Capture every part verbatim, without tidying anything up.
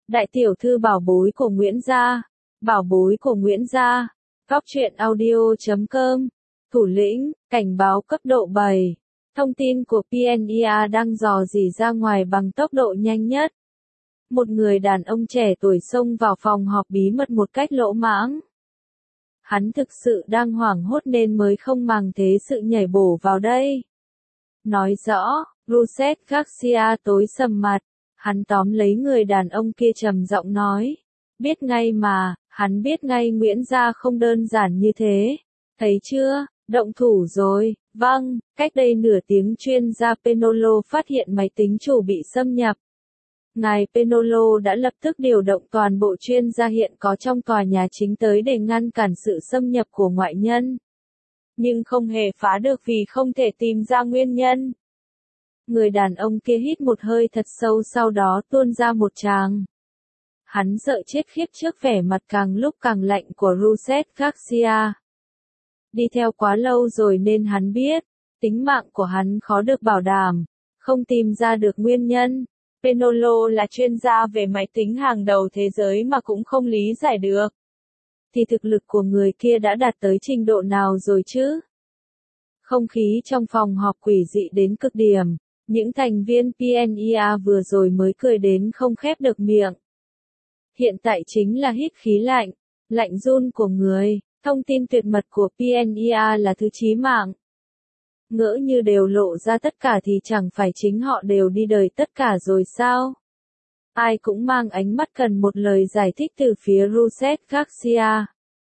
Đại tiểu thư bảo bối của Nguyễn Gia, bảo bối của Nguyễn Gia, góc truyện audio chấm com, thủ lĩnh, cảnh báo cấp độ bảy. Thông tin của pê en e a đang dò dỉ ra ngoài bằng tốc độ nhanh nhất. Một người đàn ông trẻ tuổi xông vào phòng họp bí mật một cách lỗ mãng. Hắn thực sự đang hoảng hốt nên mới không màng thế sự nhảy bổ vào đây. Nói rõ, Rousset Garcia tối sầm mặt, hắn tóm lấy người đàn ông kia trầm giọng nói. Biết ngay mà, hắn biết ngay Nguyễn Gia không đơn giản như thế. Thấy chưa, động thủ rồi, vâng, cách đây nửa tiếng chuyên gia Penolo phát hiện máy tính chủ bị xâm nhập. Ngài Penolo đã lập tức điều động toàn bộ chuyên gia hiện có trong tòa nhà chính tới để ngăn cản sự xâm nhập của ngoại nhân. Nhưng không hề phá được vì không thể tìm ra nguyên nhân. Người đàn ông kia hít một hơi thật sâu sau đó tuôn ra một tràng. Hắn sợ chết khiếp trước vẻ mặt càng lúc càng lạnh của Rousset Garcia. Đi theo quá lâu rồi nên hắn biết, tính mạng của hắn khó được bảo đảm, không tìm ra được nguyên nhân. Penolo là chuyên gia về máy tính hàng đầu thế giới mà cũng không lý giải được. Thì thực lực của người kia đã đạt tới trình độ nào rồi chứ? Không khí trong phòng họp quỷ dị đến cực điểm, những thành viên pê en e a vừa rồi mới cười đến không khép được miệng. Hiện tại chính là hít khí lạnh, lạnh run của người, thông tin tuyệt mật của pê en e a là thứ chí mạng. Ngỡ như đều lộ ra tất cả thì chẳng phải chính họ đều đi đời tất cả rồi sao? Ai cũng mang ánh mắt cần một lời giải thích từ phía Rousset Garcia.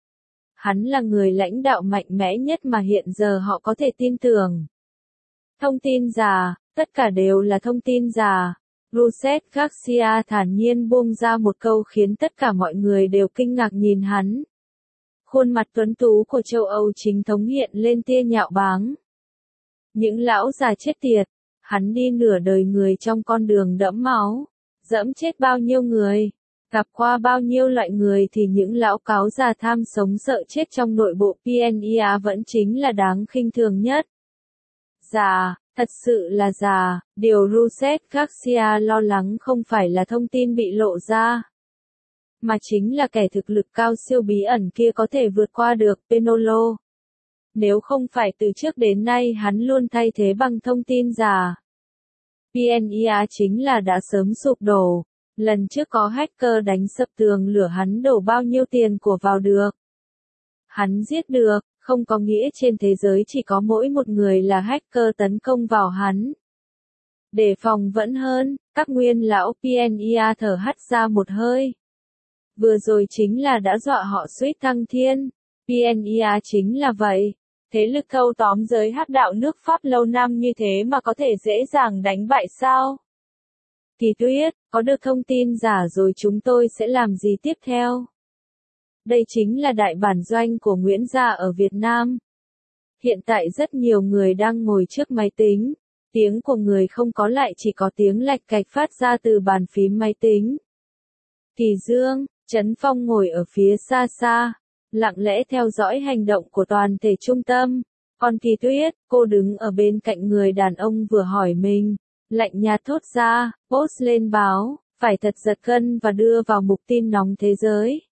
Hắn là người lãnh đạo mạnh mẽ nhất mà hiện giờ họ có thể tin tưởng. Thông tin giả, tất cả đều là thông tin giả. Rousset Garcia thản nhiên buông ra một câu khiến tất cả mọi người đều kinh ngạc nhìn hắn. Khuôn mặt tuấn tú của châu Âu chính thống hiện lên tia nhạo báng. Những lão già chết tiệt, hắn đi nửa đời người trong con đường đẫm máu, dẫm chết bao nhiêu người, gặp qua bao nhiêu loại người thì những lão cáo già tham sống sợ chết trong nội bộ pê en e a vẫn chính là đáng khinh thường nhất. Già, thật sự là già, điều Rousset Garcia lo lắng không phải là thông tin bị lộ ra, mà chính là kẻ thực lực cao siêu bí ẩn kia có thể vượt qua được Penolo. Nếu không phải từ trước đến nay hắn luôn thay thế bằng thông tin giả, pê en e a chính là đã sớm sụp đổ. Lần trước có hacker đánh sập tường lửa hắn đổ bao nhiêu tiền của vào được. Hắn giết được, không có nghĩa trên thế giới chỉ có mỗi một người là hacker tấn công vào hắn. Đề phòng vẫn hơn, các nguyên lão pê en e a thở hắt ra một hơi. Vừa rồi chính là đã dọa họ suýt thăng thiên. pê en e a chính là vậy. Thế lực thâu tóm giới hắc đạo nước Pháp lâu năm như thế mà có thể dễ dàng đánh bại sao? Kỳ Tuyết, có được thông tin giả rồi chúng tôi sẽ làm gì tiếp theo? Đây chính là đại bản doanh của Nguyễn Gia ở Việt Nam. Hiện tại rất nhiều người đang ngồi trước máy tính. Tiếng của người không có lại chỉ có tiếng lạch cạch phát ra từ bàn phím máy tính. Kỳ Dương, Trấn Phong ngồi ở phía xa xa, lặng lẽ theo dõi hành động của toàn thể trung tâm. Còn Kỳ Tuyết, cô đứng ở bên cạnh người đàn ông vừa hỏi mình, lạnh nhạt thốt ra, post lên báo, phải thật giật gân và đưa vào mục tin nóng thế giới.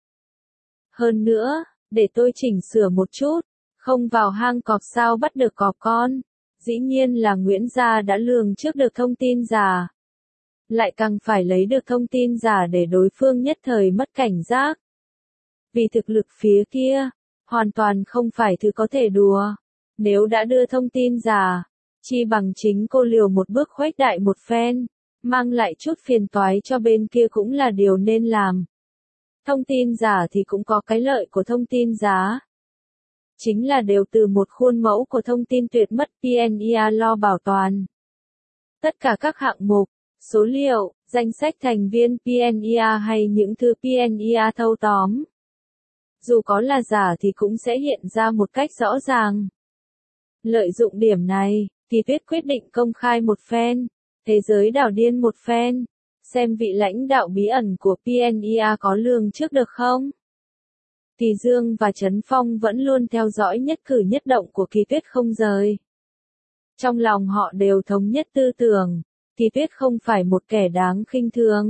Hơn nữa, để tôi chỉnh sửa một chút, không vào hang cọp sao bắt được cọp con. Dĩ nhiên là Nguyễn Gia đã lường trước được thông tin giả. Lại càng phải lấy được thông tin giả để đối phương nhất thời mất cảnh giác. Vì thực lực phía kia, hoàn toàn không phải thứ có thể đùa. Nếu đã đưa thông tin giả, chi bằng chính cô liều một bước khuếch đại một phen, mang lại chút phiền toái cho bên kia cũng là điều nên làm. Thông tin giả thì cũng có cái lợi của thông tin giá. Chính là đều từ một khuôn mẫu của thông tin tuyệt mất pê en e a lo bảo toàn. Tất cả các hạng mục, số liệu, danh sách thành viên pê en e a hay những thứ pê en e a thâu tóm. Dù có là giả thì cũng sẽ hiện ra một cách rõ ràng. Lợi dụng điểm này, Kỳ Tuyết quyết định công khai một phen, thế giới đảo điên một phen, xem vị lãnh đạo bí ẩn của pê en e a có lường trước được không. Kỳ Dương và Trấn Phong vẫn luôn theo dõi nhất cử nhất động của Kỳ Tuyết không rời. Trong lòng họ đều thống nhất tư tưởng, Kỳ Tuyết không phải một kẻ đáng khinh thường,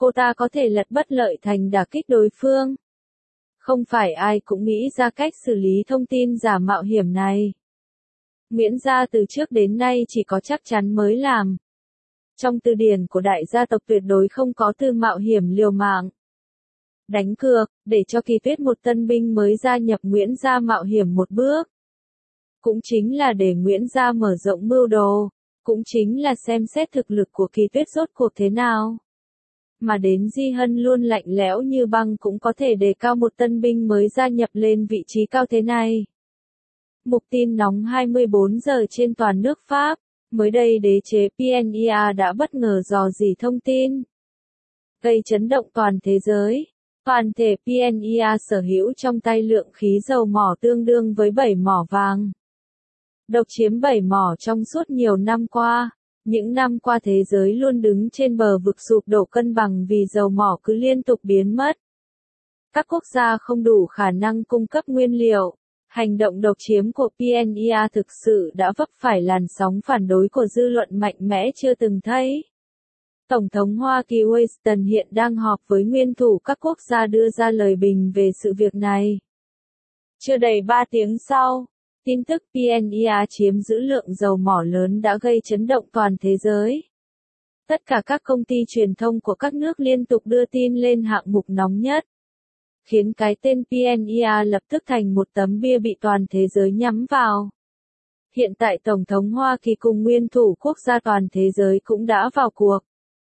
cô ta có thể lật bất lợi thành đả kích đối phương. Không phải ai cũng nghĩ ra cách xử lý thông tin giả mạo hiểm này. Nguyễn gia từ trước đến nay chỉ có chắc chắn mới làm. Trong từ điển của đại gia tộc tuyệt đối không có từ mạo hiểm liều mạng. Đánh cược, để cho Kỳ Tuyết một tân binh mới gia nhập Nguyễn gia mạo hiểm một bước. Cũng chính là để Nguyễn gia mở rộng mưu đồ, cũng chính là xem xét thực lực của Kỳ Tuyết rốt cuộc thế nào. Mà đến Di Hân luôn lạnh lẽo như băng cũng có thể đề cao một tân binh mới gia nhập lên vị trí cao thế này. Mục tin nóng hai mươi bốn giờ trên toàn nước Pháp. Mới đây đế chế pê en i a đã bất ngờ dò dỉ thông tin, gây chấn động toàn thế giới. Toàn thể pê en i a sở hữu trong tay lượng khí dầu mỏ tương đương với bảy mỏ vàng. Độc chiếm bảy mỏ trong suốt nhiều năm qua. Những năm qua thế giới luôn đứng trên bờ vực sụp đổ cân bằng vì dầu mỏ cứ liên tục biến mất. Các quốc gia không đủ khả năng cung cấp nguyên liệu. Hành động độc chiếm của pê en i a thực sự đã vấp phải làn sóng phản đối của dư luận mạnh mẽ chưa từng thấy. Tổng thống Hoa Kỳ Winston hiện đang họp với nguyên thủ các quốc gia đưa ra lời bình về sự việc này. Chưa đầy ba tiếng sau, tin tức pê en i a chiếm giữ lượng dầu mỏ lớn đã gây chấn động toàn thế giới. Tất cả các công ty truyền thông của các nước liên tục đưa tin lên hạng mục nóng nhất, khiến cái tên pê en i a lập tức thành một tấm bia bị toàn thế giới nhắm vào. Hiện tại Tổng thống Hoa Kỳ cùng nguyên thủ quốc gia toàn thế giới cũng đã vào cuộc.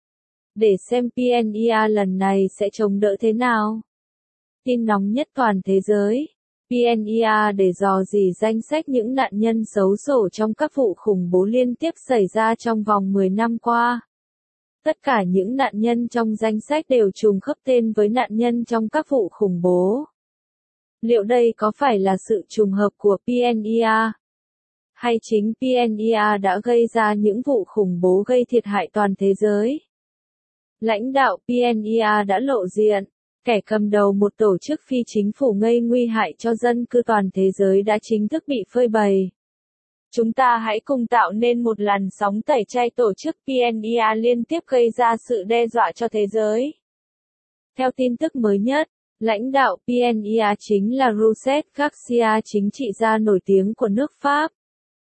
Để xem pê en i a lần này sẽ chống đỡ thế nào. Tin nóng nhất toàn thế giới. pê en i a để dò dỉ danh sách những nạn nhân xấu xổ trong các vụ khủng bố liên tiếp xảy ra trong vòng mười năm qua. Tất cả những nạn nhân trong danh sách đều trùng khớp tên với nạn nhân trong các vụ khủng bố. Liệu đây có phải là sự trùng hợp của pê en i a? Hay chính pê en i a đã gây ra những vụ khủng bố gây thiệt hại toàn thế giới? Lãnh đạo pê en i a đã lộ diện. Kẻ cầm đầu một tổ chức phi chính phủ gây nguy hại cho dân cư toàn thế giới đã chính thức bị phơi bày. Chúng ta hãy cùng tạo nên một làn sóng tẩy chay tổ chức pê en i a liên tiếp gây ra sự đe dọa cho thế giới. Theo tin tức mới nhất, lãnh đạo pê en i a chính là Rousset Garcia, chính trị gia nổi tiếng của nước Pháp.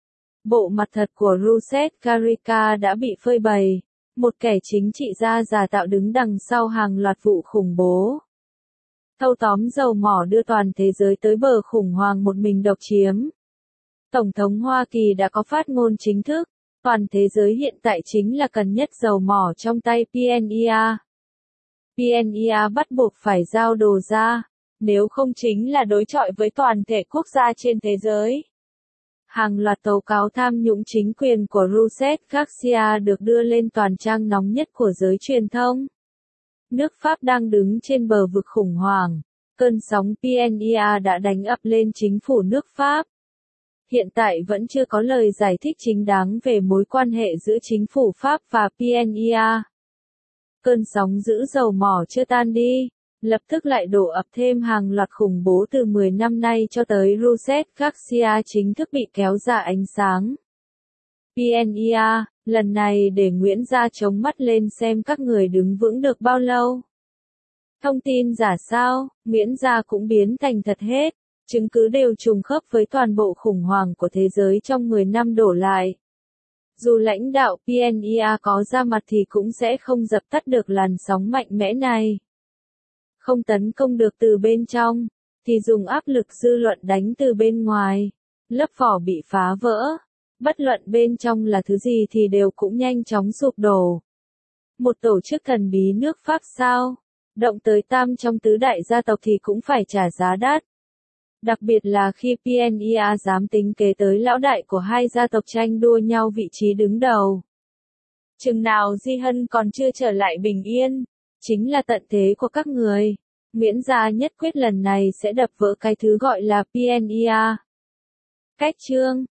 Bộ mặt thật của Rousset Garcia đã bị phơi bày, một kẻ chính trị gia giả tạo đứng đằng sau hàng loạt vụ khủng bố. Thâu tóm dầu mỏ đưa toàn thế giới tới bờ khủng hoảng một mình độc chiếm. Tổng thống Hoa Kỳ đã có phát ngôn chính thức, toàn thế giới hiện tại chính là cần nhất dầu mỏ trong tay pê en i a. pê en i a bắt buộc phải giao đồ ra, nếu không chính là đối chọi với toàn thể quốc gia trên thế giới. Hàng loạt tố cáo tham nhũng chính quyền của Rousset Garcia được đưa lên toàn trang nóng nhất của giới truyền thông. Nước Pháp đang đứng trên bờ vực khủng hoảng, cơn sóng pê en i a đã đánh ập lên chính phủ nước Pháp. Hiện tại vẫn chưa có lời giải thích chính đáng về mối quan hệ giữa chính phủ Pháp và pê en i a. Cơn sóng giữ dầu mỏ chưa tan đi, lập tức lại đổ ập thêm hàng loạt khủng bố từ mười năm nay cho tới Rousset Garcia chính thức bị kéo ra ánh sáng. pê en i a, lần này để Nguyễn gia chống mắt lên xem các người đứng vững được bao lâu. Thông tin giả sao, Nguyễn gia cũng biến thành thật hết, chứng cứ đều trùng khớp với toàn bộ khủng hoảng của thế giới trong mười năm đổ lại. Dù lãnh đạo pê en i a có ra mặt thì cũng sẽ không dập tắt được làn sóng mạnh mẽ này. Không tấn công được từ bên trong, thì dùng áp lực dư luận đánh từ bên ngoài. Lớp vỏ bị phá vỡ. Bất luận bên trong là thứ gì thì đều cũng nhanh chóng sụp đổ. Một tổ chức thần bí nước Pháp sao? Động tới tam trong tứ đại gia tộc thì cũng phải trả giá đắt. Đặc biệt là khi pê en i a dám tính kế tới lão đại của hai gia tộc tranh đua nhau vị trí đứng đầu. Chừng nào Di Hân còn chưa trở lại bình yên, chính là tận thế của các người. Nguyễn gia nhất quyết lần này sẽ đập vỡ cái thứ gọi là pê en i a. Cách chương